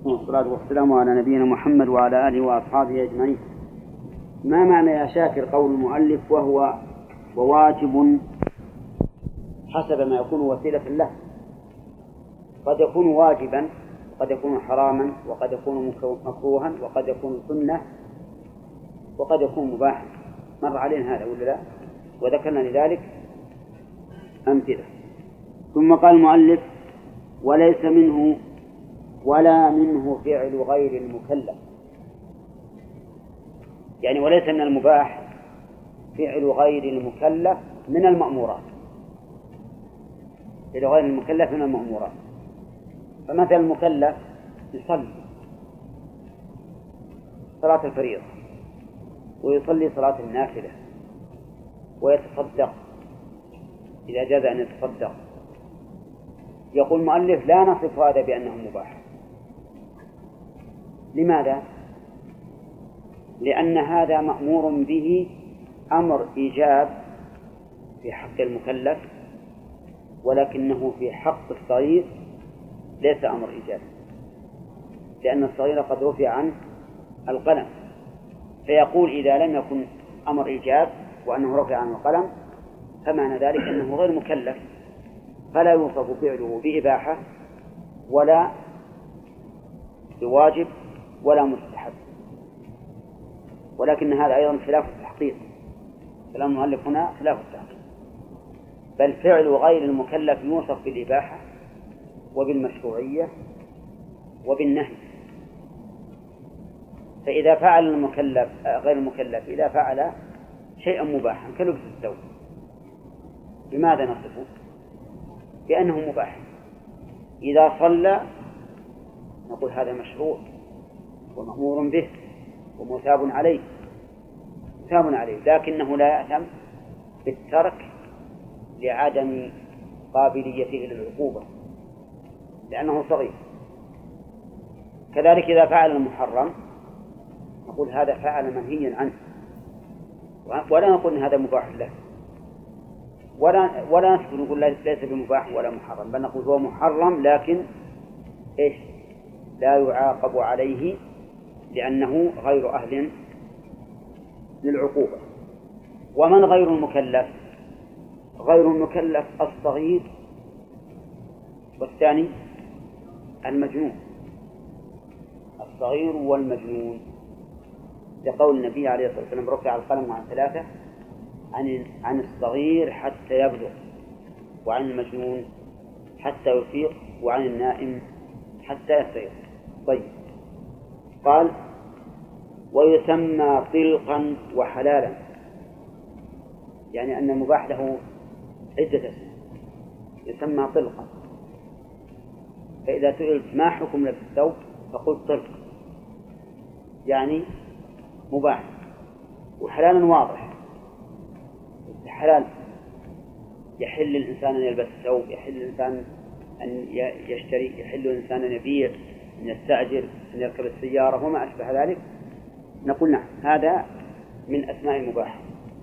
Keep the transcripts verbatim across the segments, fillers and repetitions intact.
والصلاة والسلام على نبينا محمد وعلى آله وأصحابه أجمعين. ما معنى يا شاكر قول المؤلف وهو وواجب حسب ما يكون وسيلة له؟ قد يكون واجبا وقد يكون حراما وقد يكون مكروها وقد يكون سنة وقد يكون مباحا. مر علينا هذا ولا لا؟ وذكرنا لذلك أمثلة. ثم قال المؤلف وليس منه ولا منه فعل غير المكلف، يعني وليس من المباح فعل غير المكلف من المأمورات، فعل غير المكلف من المأمورات. فمثل المكلف يصلي صلاة الفريضة ويصلي صلاة النافلة ويتصدق إذا جاز أن يتصدق. يقول المؤلف لا نصف هذا بأنه مباح. لماذا؟ لأن هذا مأمور به أمر إيجاب في حق المكلف، ولكنه في حق الصغير ليس أمر إيجاب، لأن الصغير قد رفع عن القلم. فيقول إذا لم يكن أمر إيجاب وأنه رفع عن القلم فمعنى ذلك أنه غير مكلف، فلا يوصف فعله بإباحة ولا بواجب ولا مستحب. ولكن هذا أيضا خلاف التحقيق، كلام المؤلف هنا خلاف التحقيق، بل فعل غير المكلف يوصف بالإباحة وبالمشروعية وبالنهي. فإذا فعل المكلف غير المكلف إذا فعل شيئا مباحا كلبس الثوب، بماذا نصفه؟ بأنه مباح. إذا صلى نقول هذا مشروع ومأمور به ومثاب عليه مثاب عليه، لكنه لا يأثم بالترك لعدم قابليته للعقوبة لأنه صغير. كذلك إذا فعل المحرم نقول هذا فعل منهيا عنه، ولا نقول إن هذا مباح له، ولا ولا نقول ليس بمباح ولا محرم، بل نقول هو محرم لكن إيش لا يعاقب عليه لأنه غير أهل للعقوبة. ومن غير المكلف؟ غير المكلف الصغير والثاني المجنون، الصغير والمجنون، لقول النبي عليه الصلاة والسلام رفع القلم عن ثلاثة، عن عن الصغير حتى يبلغ، وعن المجنون حتى يفيق، وعن النائم حتى يستيقظ. طيب، قال ويسمى طلقا وحلالا، يعني أن المباح له عدة اسم، يسمى طلقا. فإذا سئلت ما حكم لبس الثوب فقل طلق، يعني مباح. وحلالا واضح، حلال يحل الإنسان أن يلبس الثوب، يحل الإنسان أن يشتري، يحل الإنسان أن يبيع، أن يستأجر، أن يركب السيارة وما أشبه ذلك. نقول نعم هذا من أسماء المباح.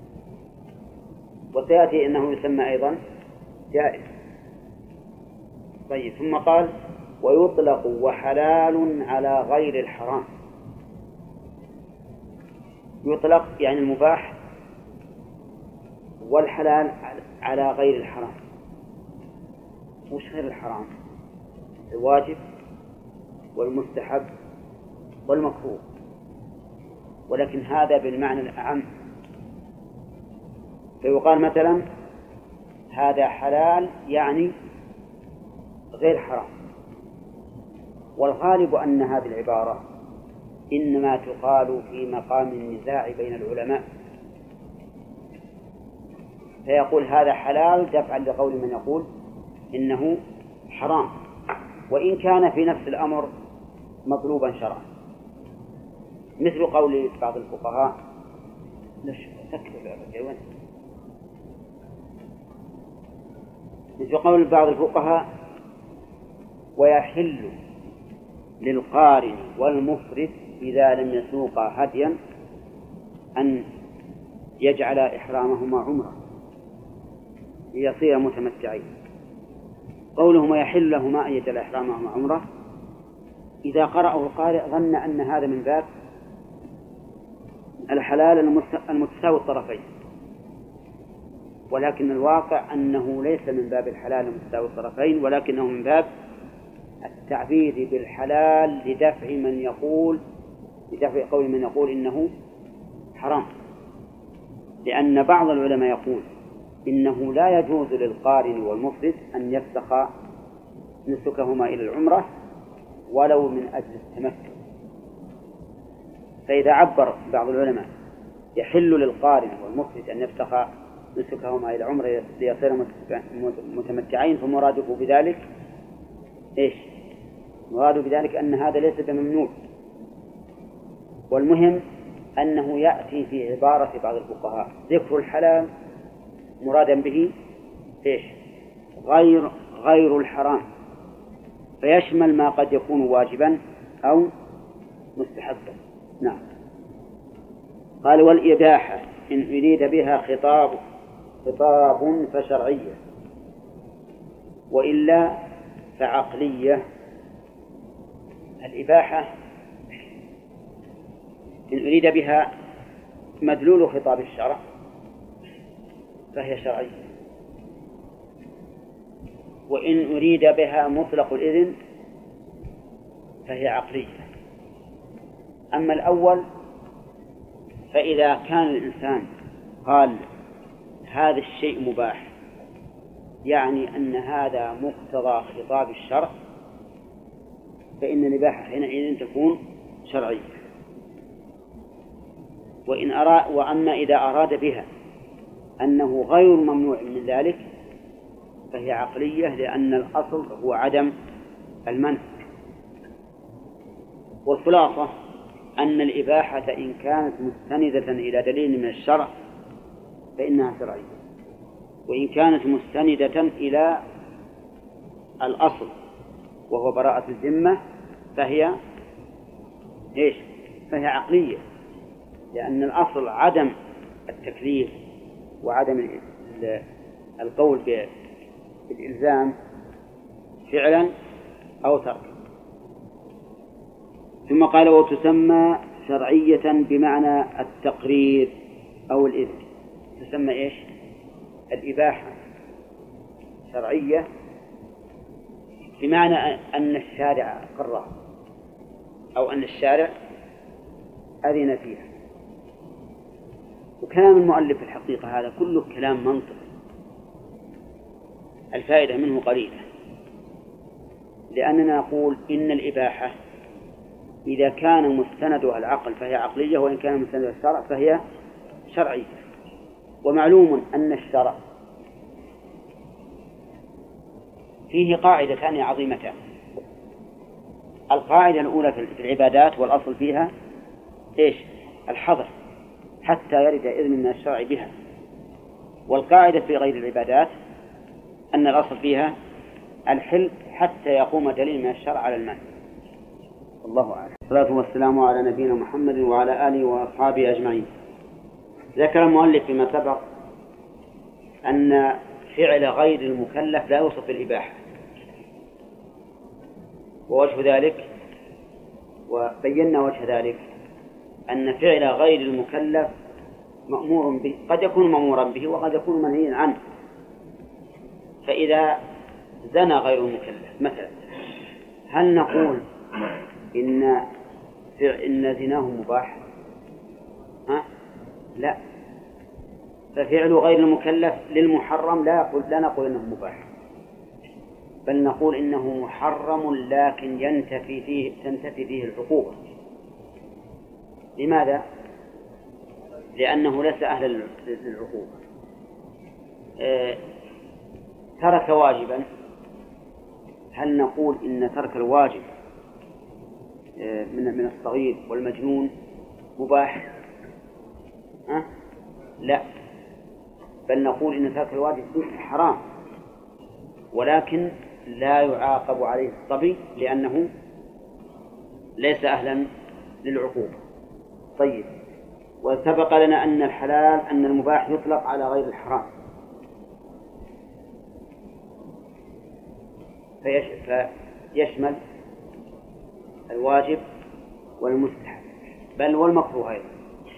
وسيأتي أنه يسمى أيضا جائز. طيب، ثم قال ويطلق وحلال على غير الحرام. يطلق يعني المباح، والحلال على غير الحرام. وش غير الحرام؟ الواجب والمستحب والمكروه، ولكن هذا بالمعنى الأعم. فيقال مثلا هذا حلال يعني غير حرام. والغالب أن هذه العبارة إنما تقال في مقام النزاع بين العلماء، فيقول هذا حلال دفعا لقول من يقول إنه حرام، وإن كان في نفس الأمر مطلوبا شرعا، مثل قول بعض الفقهاء مثل قول بعض الفقهاء ويحل للقارن والمفرد إذا لم يسوقا هديا أن يجعل إحرامهما عمرة ليصير متمتعين. قولهم يحل لهما أن يجعل إحرامهما عمرة إذا قرأه القارئ ظن أن هذا من باب الحلال المتساوي الطرفين، ولكن الواقع أنه ليس من باب الحلال المتساوي الطرفين، ولكنه من باب التعبير بالحلال لدفع من يقول لدفع قول من يقول إنه حرام. لأن بعض العلماء يقول إنه لا يجوز للقارن والمفرد أن يفسخ نسكهما إلى العمرة ولو من أجل التمتع. فإذا عبر بعض العلماء يحل للقارن والمفرد أن يفسخ نسكهما إلى العمرة ليصير متمتعين، فمراده بذلك إيش؟ مراده بذلك أن هذا ليس بممنوع. والمهم أنه يأتي في عبارة بعض الفقهاء ذكر الحلال مرادا به إيش؟ غير غير الحرام، فيشمل ما قد يكون واجبا أو مستحبا. نعم. قال والإباحة إن أريد بها خطاب خطاب فشرعية، وإلا فعقلية. الإباحة إن أريد بها مدلول خطاب الشرع فهي شرعية، وإن أريد بها مطلق الإذن فهي عقلية. أما الأول فإذا كان الإنسان قال هذا الشيء مباح، يعني أن هذا مقتضى خطاب الشرع، فإن الإباحة حينئذ تكون شرعية. وإن أراد وأما إذا أراد بها أنه غير ممنوع من ذلك فهي عقلية، لأن الأصل هو عدم المنع. والخلاصة أن الإباحة إن كانت مستندة إلى دليل من الشرع فإنها شرعية، وإن كانت مستندة إلى الأصل وهو براءة الذمة فهي إيش؟ فهي عقلية، لأن الأصل عدم التكليف وعدم القول بالإلزام فعلا أو تركا. ثم قال وتسمى شرعية بمعنى التقرير أو الإذن. تسمى إيش؟ الإباحة شرعية بمعنى أن الشارع قرر أو أن الشارع أذن فيها. وكلام المؤلف في الحقيقة هذا كله كلام منطق، الفائدة منه قليلة، لأننا نقول إن الإباحة إذا كان مستندها العقل فهي عقلية، وإن كان مستندها الشرع فهي شرعية. ومعلوم أن الشرع فيه قاعدتان عظيمتان. القاعدة الأولى في العبادات والأصل فيها إيش؟ الحظر حتى يرد إذن من الشرع بها. والقاعدة في غير العبادات أن الأصل فيها الحل حتى يقوم دليل من الشرع على المنع. الله أعلم. والصلاة والسلام على نبينا محمد وعلى آله وأصحابه أجمعين. ذكر المؤلف فيما سبق أن فعل غير المكلف لا يوصف بالإباحة، ووجه ذلك وبينا وجه ذلك أن فعل غير المكلف مأمور به، قد يكون مأمورا به وقد يكون منهيا عنه. فإذا زنى غير المكلف مثلا، هل نقول إن إن زناه مباح؟ ها؟ لا. ففعل غير المكلف للمحرم لا يقول لا نقول إنه مباح، بل نقول إنه محرم لكن ينتفي فيه تنتفي فيه العقوبة. لماذا؟ لأنه ليس أهلا للعقوبة. آه ترك واجبا، هل نقول إن ترك الواجب آه من من الصغير والمجنون مباح؟ أه؟ لا، بل نقول إن ترك الواجب حرام، ولكن لا يعاقب عليه الصبي لأنه ليس أهلا للعقوبة. طيب، وسبق لنا أن الحلال أن المباح يطلق على غير الحرام، فيشمل الواجب والمستحب بل والمكروه أيضا.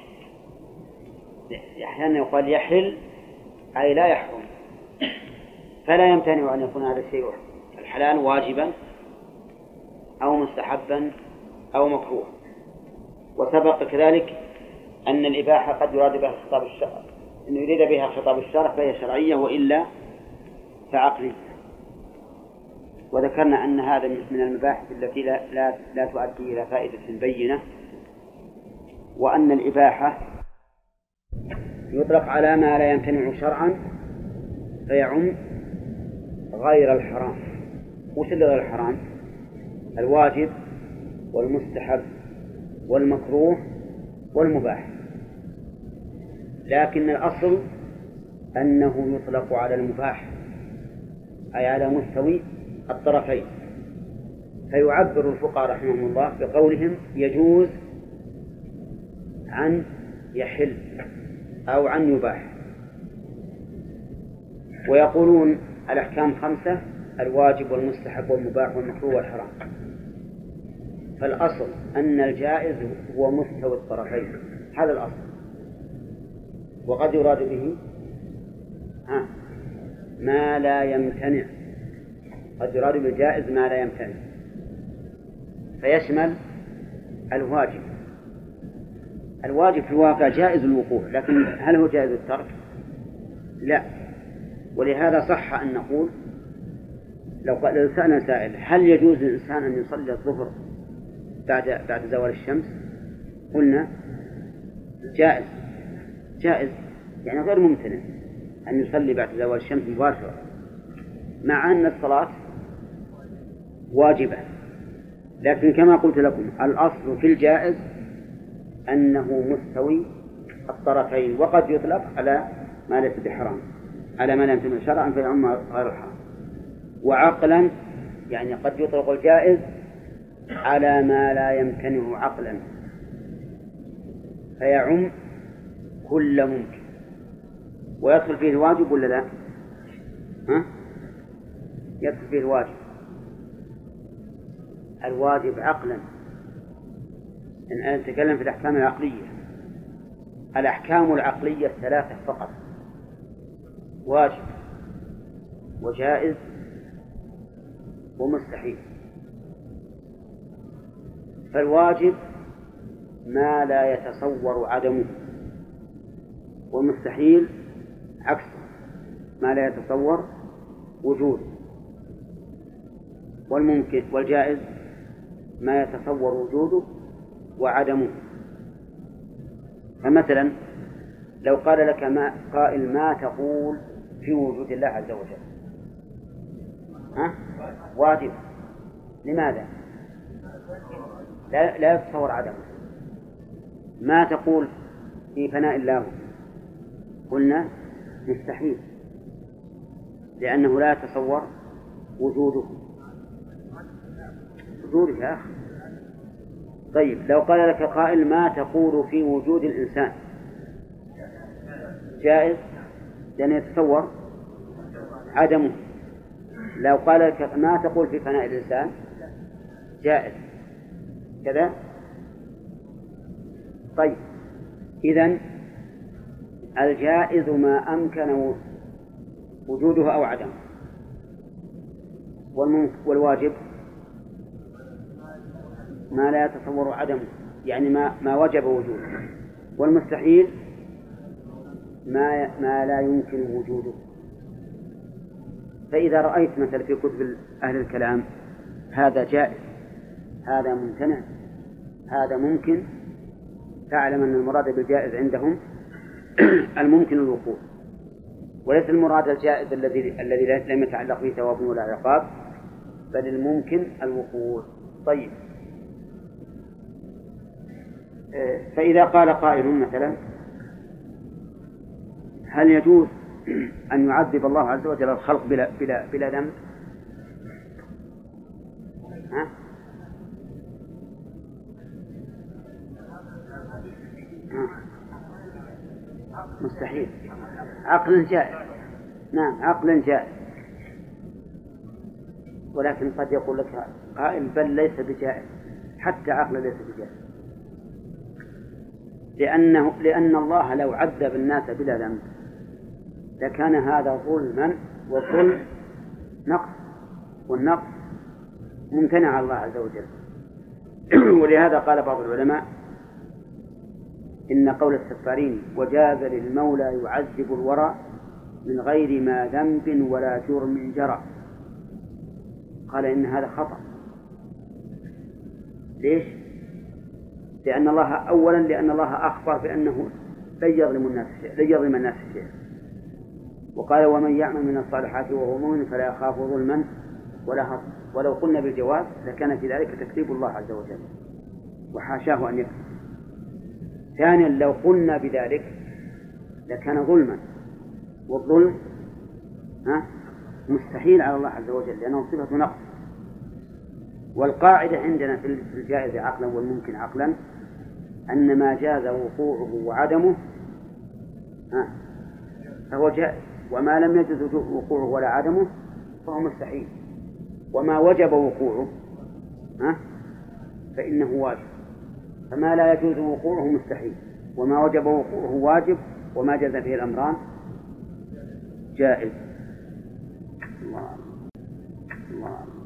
أحيانا يقال يحل أي لا يحرم، فلا يمتنع أن يكون هذا الشيء الحلال واجبا أو مستحبا أو مكروه. وسبق كذلك أن الإباحة قد يراد بها خطاب الشرع، إن يريد بها خطاب الشرع فهي شرعية وإلا فعقلية. وذكرنا أن هذا من المباحث التي لا, لا, لا تؤدي إلى فائدة بينة، وأن الإباحة يطلق على ما لا يمتنع شرعا فيعم غير الحرام. وش اللي غير الحرام؟ الواجب والمستحب والمكروه والمباح. لكن الأصل أنه يطلق على المباح أي على مستوي الطرفين. فيعبر الفقهاء رحمهم الله بقولهم يجوز عن يحل أو عن يباح. ويقولون الأحكام خمسة: الواجب والمستحب والمباح والمكروه والحرام. فالأصل أن الجائز هو مستوى الطرفين، هذا الأصل. وقد يراد به ها ما لا يمتنع، قد يراد بالجائز ما لا يمتنع، فيشمل الواجب. الواجب في الواقع جائز الوقوع، لكن هل هو جائز الترك؟ لا. ولهذا صح أن نقول لو قال سألنا سائل هل يجوز للإنسان أن يصلي الظهر بعد بعد زوال الشمس؟ قلنا جائز جائز يعني غير ممتنع أن يصلي بعد زوال الشمس مباشرة، مع أن الصلاة واجبة. لكن كما قلت لكم الأصل في الجائز أنه مستوي الطرفين، وقد يطلق على ما ليس بحرام، على ما لا يمتنع شرعا فيعم غير الحرام. وعقلا يعني قد يطلق الجائز على ما لا يمتنع عقلا فيعم كل ممكن. ويدخل فيه الواجب ولا لا؟ ها؟ يدخل فيه الواجب الواجب عقلا. أنا أتكلم في الأحكام العقلية. الأحكام العقلية الثلاثة فقط: واجب وجائز ومستحيل. فالواجب ما لا يتصور عدمه، والمستحيل عكسه ما لا يتصور وجوده، والممكن والجائز ما يتصور وجوده وعدمه. فمثلا لو قال لك ما قائل ما تقول في وجود الله عز وجل؟ ها؟ واجب. لماذا؟ لا, لا يتصور عدمه. ما تقول في فناء الله؟ قلنا مستحيل لأنه لا يتصور وجوده وجوده يا أخي. طيب لو قال لك قائل ما تقول في وجود الإنسان؟ جائز لأن يتصور عدمه. لو قال لك ما تقول في فناء الإنسان؟ جائز كذا. طيب إذن الجائز ما أمكن وجوده أو عدمه، والواجب ما لا يتصور عدمه يعني ما ما وجب وجوده، والمستحيل ما ما لا يمكن وجوده. فإذا رأيت مثلا في كتب أهل الكلام هذا جائز هذا ممتنع هذا ممكن، فاعلم أن المراد بالجائز عندهم الممكن الوقوع، وليس المراد الجائز الذي الذي لم يتعلق به ثواب ولا عقاب، بل الممكن الوقوع. طيب فإذا قال قائل مثلا هل يجوز أن يعذب الله عز وجل الخلق بلا بلا بلا ذنب؟ ها؟ مستحيل. عقل جائز. نعم عقل جائز، ولكن قد يقول لك قائل بل ليس بجائز. حتى عقل ليس بجاهل، لأنه لأن الله لو عذب الناس بلا ذنب لكان هذا ظلما، والظلم نقص، والنقص ممتنع على الله عز وجل. ولهذا قال بعض العلماء إن قول السفارين وجاز للمولى يعذب الورى من غير ما ذنب ولا جرم جرى، قال إن هذا خطأ. ليش؟ لأن الله أولا لأن الله أخبر بأنه لن يظلم الناس شيئا، لن يظلم الناس شيئا، وقال ومن يعمل من الصالحات وهو مؤمن فلا يخاف ظلما ولا هضما. ولو قلنا بالجواز لكان في ذلك تكذيب الله عز وجل، وحاشاه أن يكذب. ثانيا لو قلنا بذلك لكان ظلما، والظلم مستحيل على الله عز وجل لأنه صفة نقص. والقاعدة عندنا في الجائز عقلا والممكن عقلا أن ما جاز وقوعه وعدمه فهو جائز، وما لم يجز وقوعه ولا عدمه فهو مستحيل، وما وجب وقوعه فإنه واجب، فما لا يجوز وقوعه مستحيل، وما وجب وقوعه واجب، وما جاز فيه الأمران جائز. الله الله